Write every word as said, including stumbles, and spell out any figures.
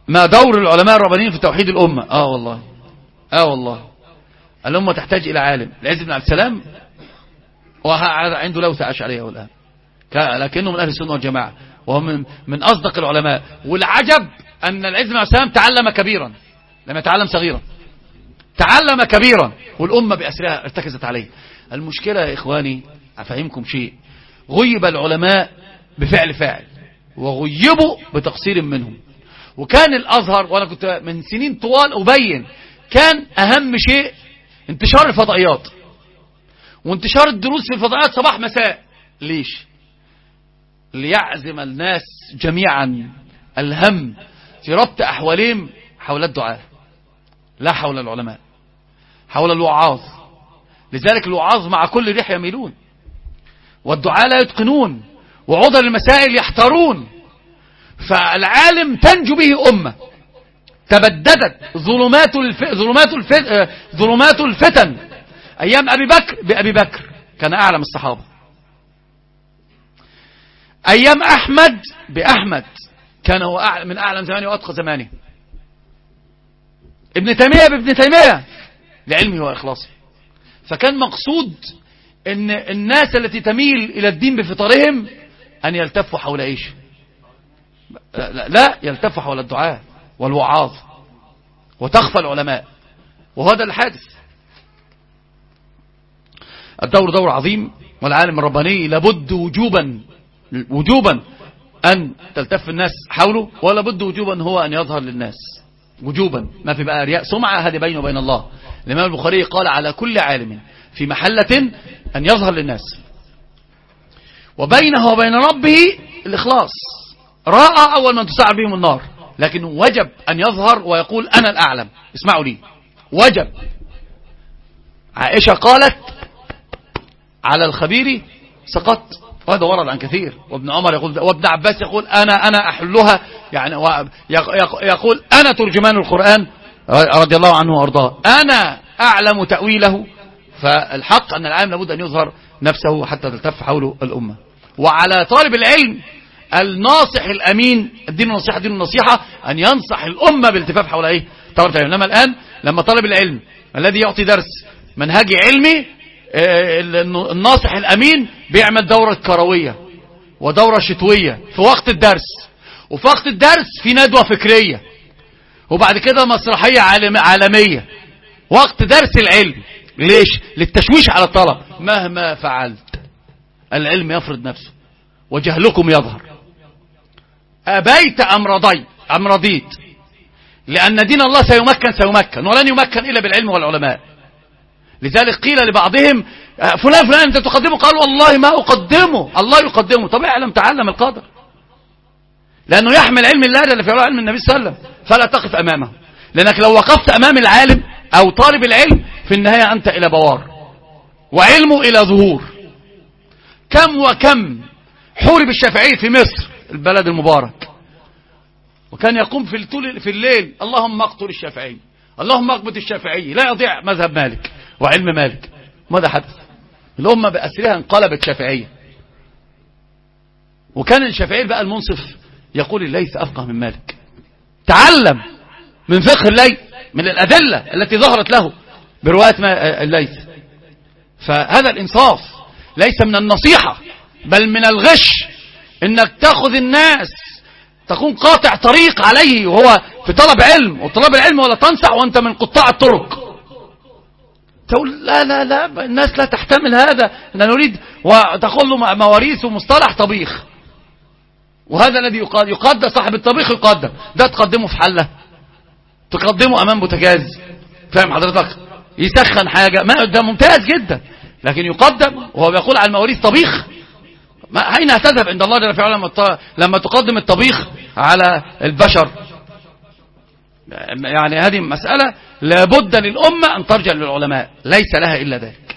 ما دور العلماء الربانيين في توحيد الأمة؟ اه والله اه والله الأمة تحتاج إلى عالم. العز بن عبد السلام وعنده لوثة أشعرية الآن، لكنه من أهل السنة والجماعة، وهو من, من أصدق العلماء. والعجب أن العز بن عبد السلام تعلم كبيرا، لم يتعلم صغيرا، تعلم كبيرا، والأمة بأسرها ارتكزت عليه. المشكلة يا إخواني أفهمكم شيء، غيب العلماء بفعل فاعل، وغيبوا بتقصير منهم. وكان الأزهر، وأنا كنت من سنين طوال أبين، كان أهم شيء انتشار الفضائيات وانتشار الدروس في الفضائيات صباح مساء. ليش؟ ليعزم الناس جميعا الهم في ربط أحوالهم حول الدعاء، لا حول العلماء، حول الوعاظ. لذلك الوعاظ مع كل ريح يميلون، والدعاء لا يتقنون، وعذر المسائل يحترون. فالعالم تنجو به أمة. تبددت ظلمات الف... ظلمات الف... ظلمات الفتن أيام أبي بكر بأبي بكر، كان أعلم الصحابة. أيام أحمد بأحمد، كان هو أعلم من أعلم زمانه وأتقى زمانه. ابن تيمية بابن تيمية لعلمه وإخلاصه. فكان مقصود ان الناس التي تميل إلى الدين بفطرهم أن يلتفوا حول إيش؟ لا, لا يلتفوا حول الدعاء والوعاظ، وتخفى العلماء، وهذا الحادث. الدور دور عظيم، والعالم الرباني لابد وجوبا وجوبا أن تلتف الناس حوله، ولا بد وجوبا هو أن يظهر للناس وجوبا، ما في بقى رياء سمعة، هذه بينه وبين الله. الإمام البخاري قال على كل عالم في محلة أن يظهر للناس، وبينه وبين ربه الإخلاص. راء أول من تسعر بهم النار، لكن وجب أن يظهر ويقول أنا الأعلم. اسمعوا لي، وجب. عائشة قالت على الخبير سقط، وهذا ورد عن كثير. وابن عمر يقول، وابن عباس يقول أنا أنا أحلها، يعني يقول أنا ترجمان القرآن رضي الله عنه وأرضاه، أنا أعلم تأويله. فالحق أن العالم لابد أن يظهر نفسه حتى تلتف حوله الأمة. وعلى طالب العلم الناصح الأمين، الدين النصيحة دين النصيحة، أن ينصح الأمة بالالتفاف حول إيه؟ طالب العلم. لما الآن لما طالب العلم الذي يعطي درس منهجي علمي، الناصح الأمين بيعمل دورة كروية ودورة شتوية في وقت الدرس، وفي وقت الدرس في ندوة فكرية، وبعد كده مسرحية عالمية وقت درس العلم. ليش؟ للتشويش على الطلب. مهما فعلت العلم يفرض نفسه وجهلكم يظهر، أبيت أم رضيت أم رضيت، لأن دين الله سيمكن سيمكن ولن يمكن إلا بالعلم والعلماء. لذلك قيل لبعضهم فلان فلان أنت تقدمه، قال والله ما أقدمه، الله يقدمه. طب اعلم تعلم القدر، لأنه يحمل علم الله اللي في علم النبي صلى الله عليه وسلم، فلا تقف أمامه. لأنك لو وقفت أمام العالم أو طالب العلم في النهاية أنت إلى بوار وعلمه إلى ظهور. كم وكم حورب الشافعي في مصر البلد المبارك، وكان يقوم في في الليل اللهم اقتل الشافعي، اللهم اقبض الشافعي، لا يضيع مذهب مالك وعلم مالك. ماذا حدث؟ الأمة بأسرها انقلبت شافعية. وكان الشافعي بقى المنصف يقول الليث أفقه من مالك، تعلم من فقه الليث، من الأدلة التي ظهرت له برواية الليث. فهذا الإنصاف ليس من النصيحة بل من الغش، إنك تأخذ الناس تكون قاطع طريق عليه وهو في طلب علم، وطلب العلم ولا تنصح وأنت من قطاع الطرق. تقول لا لا لا الناس لا تحتمل هذا، أن نريد وتقول له مواريث ومصطلح طبيخ، وهذا الذي يقدم يقدم صاحب الطبيخ يقدم، ده تقدمه في حلة، تقدمه أمام بوتاجاز، فاهم حضرتك؟ يسخن حاجة، ما ده ممتاز جدا، لكن يقدم وهو بيقول على المواريث طبيخ. ما أين هتذهب عند الله جل وعلا لما تقدم الطبيخ على البشر؟ يعني هذه مسألة لابد للأمة أن ترجع للعلماء، ليس لها إلا ذلك.